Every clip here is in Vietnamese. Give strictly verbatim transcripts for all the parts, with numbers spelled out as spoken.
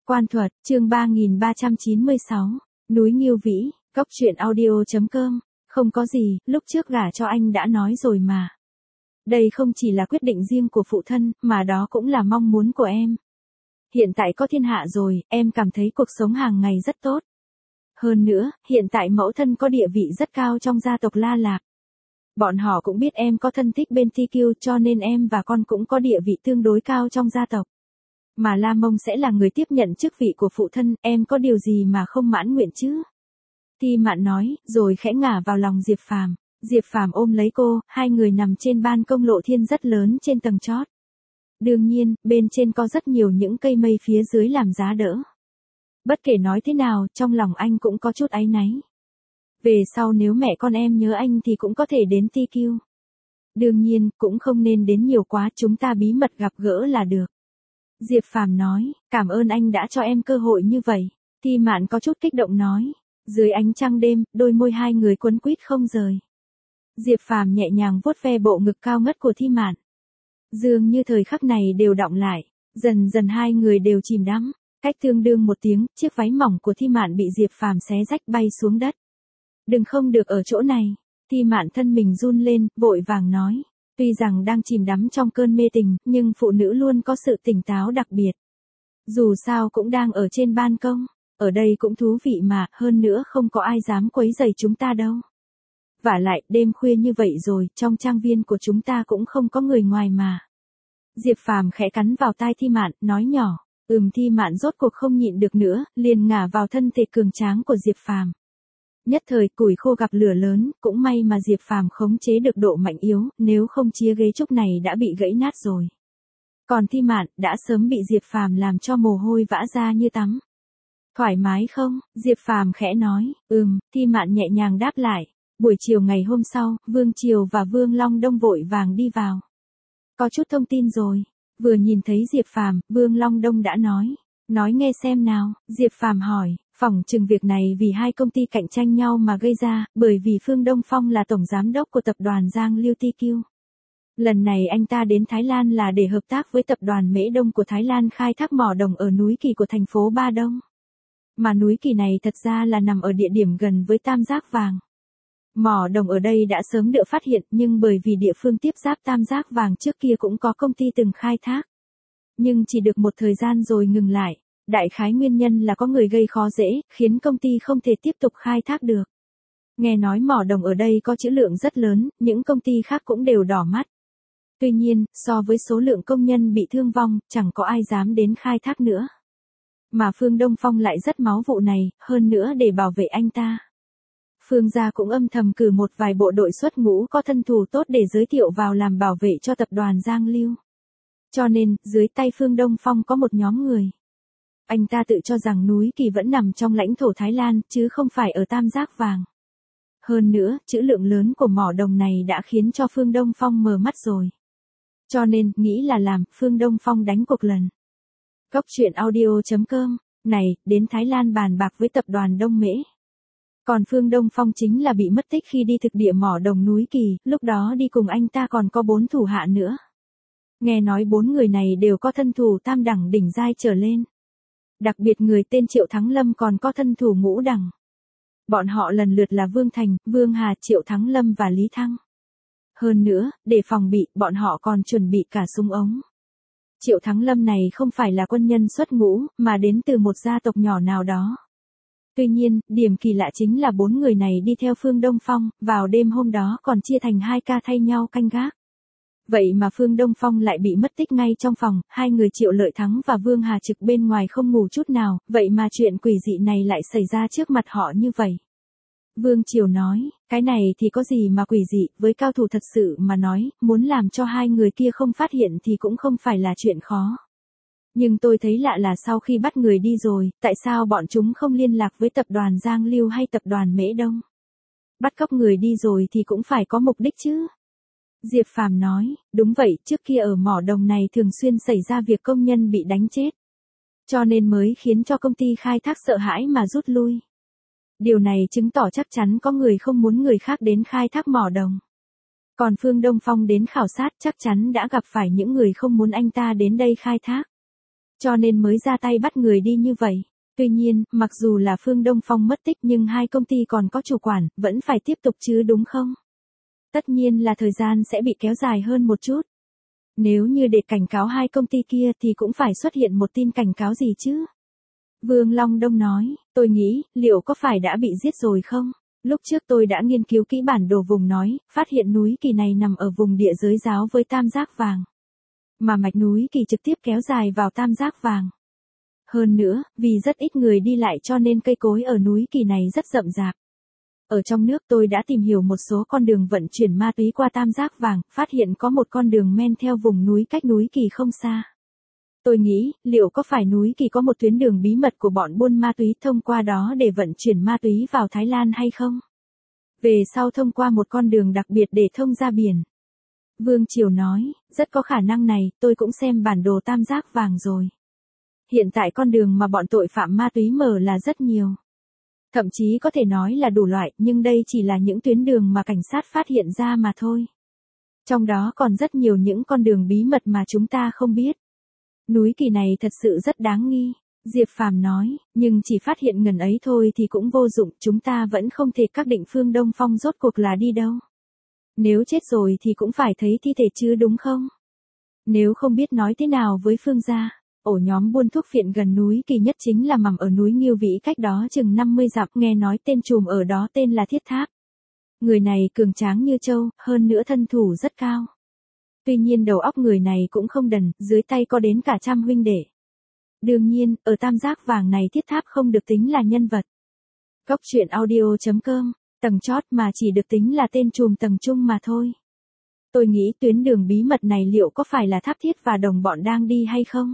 Quan Thuật, chương ba nghìn ba trăm chín mươi sáu, núi Nghiêu Vĩ, Cốc truyện audio chấm com, không có gì, lúc trước gả cho anh đã nói rồi mà. Đây không chỉ là quyết định riêng của phụ thân, mà đó cũng là mong muốn của em. Hiện tại có thiên hạ rồi, em cảm thấy cuộc sống hàng ngày rất tốt. Hơn nữa, hiện tại mẫu thân có địa vị rất cao trong gia tộc La Lạp. Bọn họ cũng biết em có thân thích bên Ti Kiêu cho nên em và con cũng có địa vị tương đối cao trong gia tộc. Mà La Mông sẽ là người tiếp nhận chức vị của phụ thân, em có điều gì mà không mãn nguyện chứ? Ti Mạn nói, rồi khẽ ngả vào lòng Diệp Phàm. Diệp Phàm ôm lấy cô, hai người nằm trên ban công lộ thiên rất lớn trên tầng chót. Đương nhiên, bên trên có rất nhiều những cây mây phía dưới làm giá đỡ. Bất kể nói thế nào, trong lòng anh cũng có chút áy náy. Về sau nếu mẹ con em nhớ anh thì cũng có thể đến Ti Kiêu. Đương nhiên, cũng không nên đến nhiều quá, chúng ta bí mật gặp gỡ là được. Diệp Phàm nói, cảm ơn anh đã cho em cơ hội như vậy. Ti Mạn có chút kích động nói. Dưới ánh trăng đêm, đôi môi hai người quấn quýt không rời. Diệp Phàm nhẹ nhàng vuốt ve bộ ngực cao ngất của Ti Mạn. Dường như thời khắc này đều đọng lại, dần dần hai người đều chìm đắm. Cách tương đương một tiếng, chiếc váy mỏng của Ti Mạn bị Diệp Phàm xé rách bay xuống đất. Đừng không được ở chỗ này. Ti Mạn thân mình run lên, vội vàng nói. Tuy rằng đang chìm đắm trong cơn mê tình, nhưng phụ nữ luôn có sự tỉnh táo đặc biệt. Dù sao cũng đang ở trên ban công, ở đây cũng thú vị mà, hơn nữa không có ai dám quấy rầy chúng ta đâu. Vả lại, đêm khuya như vậy rồi, trong trang viên của chúng ta cũng không có người ngoài mà. Diệp Phàm khẽ cắn vào tai Ti Mạn, nói nhỏ. Ừm Ti Mạn rốt cuộc không nhịn được nữa, liền ngả vào thân thể cường tráng của Diệp Phàm. Nhất thời củi khô gặp lửa lớn, cũng may mà Diệp Phàm khống chế được độ mạnh yếu, nếu không chiếc ghế trúc này đã bị gãy nát rồi. Còn Ti Mạn đã sớm bị Diệp Phàm làm cho mồ hôi vã ra như tắm. Thoải mái không? Diệp Phàm khẽ nói. Ừm, Ti Mạn nhẹ nhàng đáp lại. Buổi chiều ngày hôm sau, Vương Triều và Vương Long Đông vội vàng đi vào. Có chút thông tin rồi. Vừa nhìn thấy Diệp Phàm, Vương Long Đông đã nói. Nói nghe xem nào, Diệp Phàm hỏi. Phỏng chừng việc này vì hai công ty cạnh tranh nhau mà gây ra, bởi vì Phương Đông Phong là tổng giám đốc của tập đoàn Giang Liêu Ti Kiêu. Lần này anh ta đến Thái Lan là để hợp tác với tập đoàn Mễ Đông của Thái Lan khai thác mỏ đồng ở núi Kỳ của thành phố Ba Đông. Mà núi Kỳ này thật ra là nằm ở địa điểm gần với Tam Giác Vàng. Mỏ đồng ở đây đã sớm được phát hiện, nhưng bởi vì địa phương tiếp giáp Tam Giác Vàng trước kia cũng có công ty từng khai thác. Nhưng chỉ được một thời gian rồi ngừng lại. Đại khái nguyên nhân là có người gây khó dễ, khiến công ty không thể tiếp tục khai thác được. Nghe nói mỏ đồng ở đây có trữ lượng rất lớn, những công ty khác cũng đều đỏ mắt. Tuy nhiên, so với số lượng công nhân bị thương vong, chẳng có ai dám đến khai thác nữa. Mà Phương Đông Phong lại rất máu vụ này, hơn nữa để bảo vệ anh ta. Phương gia cũng âm thầm cử một vài bộ đội xuất ngũ có thân thủ tốt để giới thiệu vào làm bảo vệ cho tập đoàn Giang Liêu. Cho nên, dưới tay Phương Đông Phong có một nhóm người. Anh ta tự cho rằng núi Kỳ vẫn nằm trong lãnh thổ Thái Lan, chứ không phải ở Tam Giác Vàng. Hơn nữa, trữ lượng lớn của mỏ đồng này đã khiến cho Phương Đông Phong mờ mắt rồi. Cho nên, nghĩ là làm, Phương Đông Phong đánh cuộc lần. Cốc truyện audio chấm com, này, đến Thái Lan bàn bạc với tập đoàn Đông Mễ. Còn Phương Đông Phong chính là bị mất tích khi đi thực địa mỏ đồng núi Kỳ, lúc đó đi cùng anh ta còn có bốn thủ hạ nữa. Nghe nói bốn người này đều có thân thủ tam đẳng đỉnh giai trở lên. Đặc biệt người tên Triệu Thắng Lâm còn có thân thủ ngũ đẳng. Bọn họ lần lượt là Vương Thành, Vương Hà, Triệu Thắng Lâm và Lý Thăng. Hơn nữa, để phòng bị, bọn họ còn chuẩn bị cả súng ống. Triệu Thắng Lâm này không phải là quân nhân xuất ngũ, mà đến từ một gia tộc nhỏ nào đó. Tuy nhiên, điểm kỳ lạ chính là bốn người này đi theo Phương Đông Phong, vào đêm hôm đó còn chia thành hai ca thay nhau canh gác. Vậy mà Phương Đông Phong lại bị mất tích ngay trong phòng, hai người Triệu Lợi Thắng và Vương Hà Trực bên ngoài không ngủ chút nào, vậy mà chuyện quỷ dị này lại xảy ra trước mặt họ như vậy. Vương Triều nói, cái này thì có gì mà quỷ dị, với cao thủ thật sự mà nói, muốn làm cho hai người kia không phát hiện thì cũng không phải là chuyện khó. Nhưng tôi thấy lạ là sau khi bắt người đi rồi, tại sao bọn chúng không liên lạc với tập đoàn Giang Liêu hay tập đoàn Mễ Đông? Bắt cóc người đi rồi thì cũng phải có mục đích chứ. Diệp Phàm nói, đúng vậy, trước kia ở mỏ đồng này thường xuyên xảy ra việc công nhân bị đánh chết. Cho nên mới khiến cho công ty khai thác sợ hãi mà rút lui. Điều này chứng tỏ chắc chắn có người không muốn người khác đến khai thác mỏ đồng. Còn Phương Đông Phong đến khảo sát chắc chắn đã gặp phải những người không muốn anh ta đến đây khai thác. Cho nên mới ra tay bắt người đi như vậy. Tuy nhiên, mặc dù là Phương Đông Phong mất tích nhưng hai công ty còn có chủ quản, vẫn phải tiếp tục chứ đúng không? Tất nhiên là thời gian sẽ bị kéo dài hơn một chút. Nếu như để cảnh cáo hai công ty kia thì cũng phải xuất hiện một tin cảnh cáo gì chứ? Vương Long Đông nói, tôi nghĩ, liệu có phải đã bị giết rồi không? Lúc trước tôi đã nghiên cứu kỹ bản đồ vùng nói, phát hiện núi Kỳ này nằm ở vùng địa giới giáo với tam giác vàng. Mà mạch núi Kỳ trực tiếp kéo dài vào tam giác vàng. Hơn nữa, vì rất ít người đi lại cho nên cây cối ở núi Kỳ này rất rậm rạp. Ở trong nước tôi đã tìm hiểu một số con đường vận chuyển ma túy qua tam giác vàng, phát hiện có một con đường men theo vùng núi cách núi Kỳ không xa. Tôi nghĩ, liệu có phải núi Kỳ có một tuyến đường bí mật của bọn buôn ma túy thông qua đó để vận chuyển ma túy vào Thái Lan hay không? Về sau thông qua một con đường đặc biệt để thông ra biển. Vương Triều nói, rất có khả năng này, tôi cũng xem bản đồ tam giác vàng rồi. Hiện tại con đường mà bọn tội phạm ma túy mở là rất nhiều. Thậm chí có thể nói là đủ loại, nhưng đây chỉ là những tuyến đường mà cảnh sát phát hiện ra mà thôi. Trong đó còn rất nhiều những con đường bí mật mà chúng ta không biết. Núi Kỳ này thật sự rất đáng nghi, Diệp Phàm nói, nhưng chỉ phát hiện ngần ấy thôi thì cũng vô dụng, chúng ta vẫn không thể xác định Phương Đông Phong rốt cuộc là đi đâu. Nếu chết rồi thì cũng phải thấy thi thể chứ đúng không? Nếu không biết nói thế nào với Phương gia, ổ nhóm buôn thuốc phiện gần núi Kỳ nhất chính là mằm ở núi Nghiêu Vĩ cách đó chừng năm mươi dặm, nghe nói tên trùm ở đó tên là Thiết Tháp. Người này cường tráng như trâu, hơn nữa thân thủ rất cao. Tuy nhiên đầu óc người này cũng không đần, dưới tay có đến cả trăm huynh đệ. Đương nhiên, ở tam giác vàng này Thiết Tháp không được tính là nhân vật. Góc truyện audio chấm com, tầng chót mà chỉ được tính là tên trùm tầng trung mà thôi. Tôi nghĩ tuyến đường bí mật này liệu có phải là Tháp Thiết và đồng bọn đang đi hay không?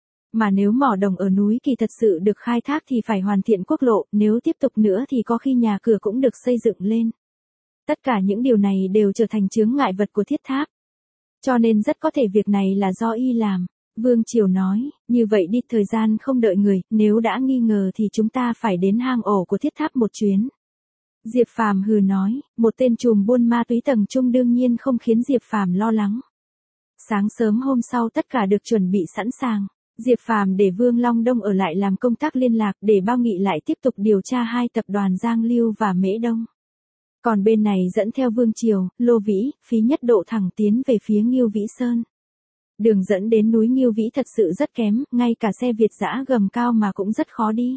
Mà nếu mỏ đồng ở núi Kỳ thật sự được khai thác thì phải hoàn thiện quốc lộ, nếu tiếp tục nữa thì có khi nhà cửa cũng được xây dựng lên. Tất cả những điều này đều trở thành chướng ngại vật của Thiết Tháp. Cho nên rất có thể việc này là do y làm. Vương Triều nói, như vậy đi, thời gian không đợi người, nếu đã nghi ngờ thì chúng ta phải đến hang ổ của Thiết Tháp một chuyến. Diệp Phàm hừ nói, một tên trùm buôn ma túy tầng trung đương nhiên không khiến Diệp Phàm lo lắng. Sáng sớm hôm sau tất cả được chuẩn bị sẵn sàng. Diệp Phàm để Vương Long Đông ở lại làm công tác liên lạc để Bao Nghị lại tiếp tục điều tra hai tập đoàn Giang Lưu và Mễ Đông. Còn bên này dẫn theo Vương Triều, Lô Vĩ, Phí Nhất Độ thẳng tiến về phía Nghiêu Vĩ Sơn. Đường dẫn đến núi Nghiêu Vĩ thật sự rất kém, ngay cả xe Việt dã gầm cao mà cũng rất khó đi.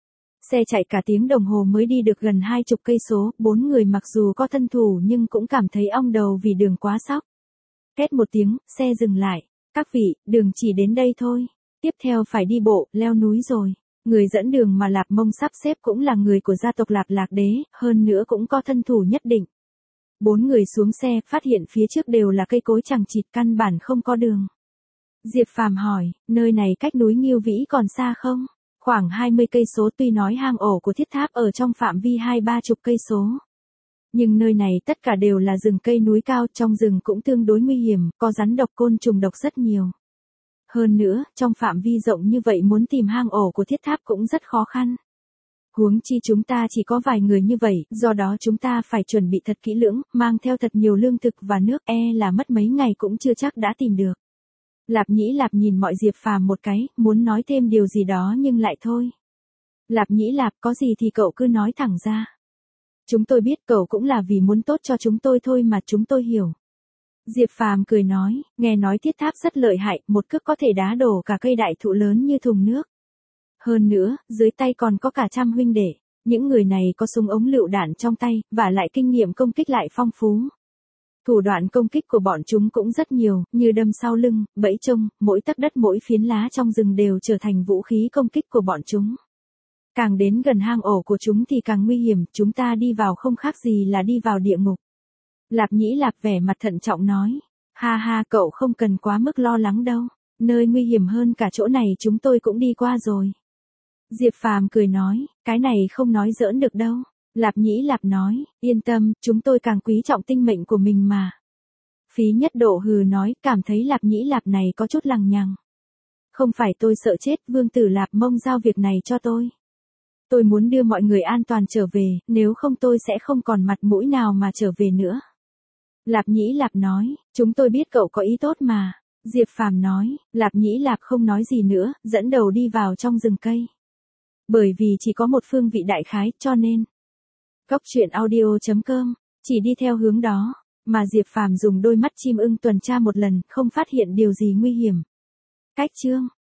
Xe chạy cả tiếng đồng hồ mới đi được gần hai chục cây số, bốn người mặc dù có thân thủ nhưng cũng cảm thấy ong đầu vì đường quá sóc. Két một tiếng, xe dừng lại. Các vị, đường chỉ đến đây thôi. Tiếp theo phải đi bộ, leo núi rồi. Người dẫn đường mà Lạp Mông sắp xếp cũng là người của gia tộc Lạp Lạc Đế, hơn nữa cũng có thân thủ nhất định. Bốn người xuống xe, phát hiện phía trước đều là cây cối chằng chịt, căn bản không có đường. Diệp Phàm hỏi, nơi này cách núi Nghiêu Vĩ còn xa không? Khoảng hai mươi cây số, tuy nói hang ổ của Thiết Tháp ở trong phạm vi hai ba chục cây số. Nhưng nơi này tất cả đều là rừng cây núi cao, trong rừng cũng tương đối nguy hiểm, có rắn độc côn trùng độc rất nhiều. Hơn nữa, trong phạm vi rộng như vậy muốn tìm hang ổ của Thiết Tháp cũng rất khó khăn. Huống chi chúng ta chỉ có vài người như vậy, do đó chúng ta phải chuẩn bị thật kỹ lưỡng, mang theo thật nhiều lương thực và nước, e là mất mấy ngày cũng chưa chắc đã tìm được. Lạp Nhĩ Lạp nhìn mọi Diệp Phàm một cái, muốn nói thêm điều gì đó nhưng lại thôi. Lạp Nhĩ Lạp, có gì thì cậu cứ nói thẳng ra. Chúng tôi biết cậu cũng là vì muốn tốt cho chúng tôi thôi mà, chúng tôi hiểu. Diệp Phàm cười nói, nghe nói Thiết Tháp rất lợi hại, một cước có thể đá đổ cả cây đại thụ lớn như thùng nước. Hơn nữa, dưới tay còn có cả trăm huynh đệ, những người này có súng ống lựu đạn trong tay, và lại kinh nghiệm công kích lại phong phú. Thủ đoạn công kích của bọn chúng cũng rất nhiều, như đâm sau lưng, bẫy trông, mỗi tấc đất mỗi phiến lá trong rừng đều trở thành vũ khí công kích của bọn chúng. Càng đến gần hang ổ của chúng thì càng nguy hiểm, chúng ta đi vào không khác gì là đi vào địa ngục. Lạp Nhĩ Lạp vẻ mặt thận trọng nói, ha ha, cậu không cần quá mức lo lắng đâu, nơi nguy hiểm hơn cả chỗ này chúng tôi cũng đi qua rồi. Diệp Phàm cười nói, cái này không nói giỡn được đâu. Lạp Nhĩ Lạp nói, yên tâm, chúng tôi càng quý trọng tinh mệnh của mình mà. Phí Nhất Độ hừ nói, cảm thấy Lạp Nhĩ Lạp này có chút lằng nhằng. Không phải tôi sợ chết, Vương tử Lạp Mông giao việc này cho tôi. Tôi muốn đưa mọi người an toàn trở về, nếu không tôi sẽ không còn mặt mũi nào mà trở về nữa. Lạp Nhĩ Lạp nói, chúng tôi biết cậu có ý tốt mà. Diệp Phàm nói, Lạp Nhĩ Lạp không nói gì nữa, dẫn đầu đi vào trong rừng cây. Bởi vì chỉ có một phương vị đại khái, cho nên Cốc truyện audio chấm com chỉ đi theo hướng đó, mà Diệp Phàm dùng đôi mắt chim ưng tuần tra một lần, không phát hiện điều gì nguy hiểm. Cách chương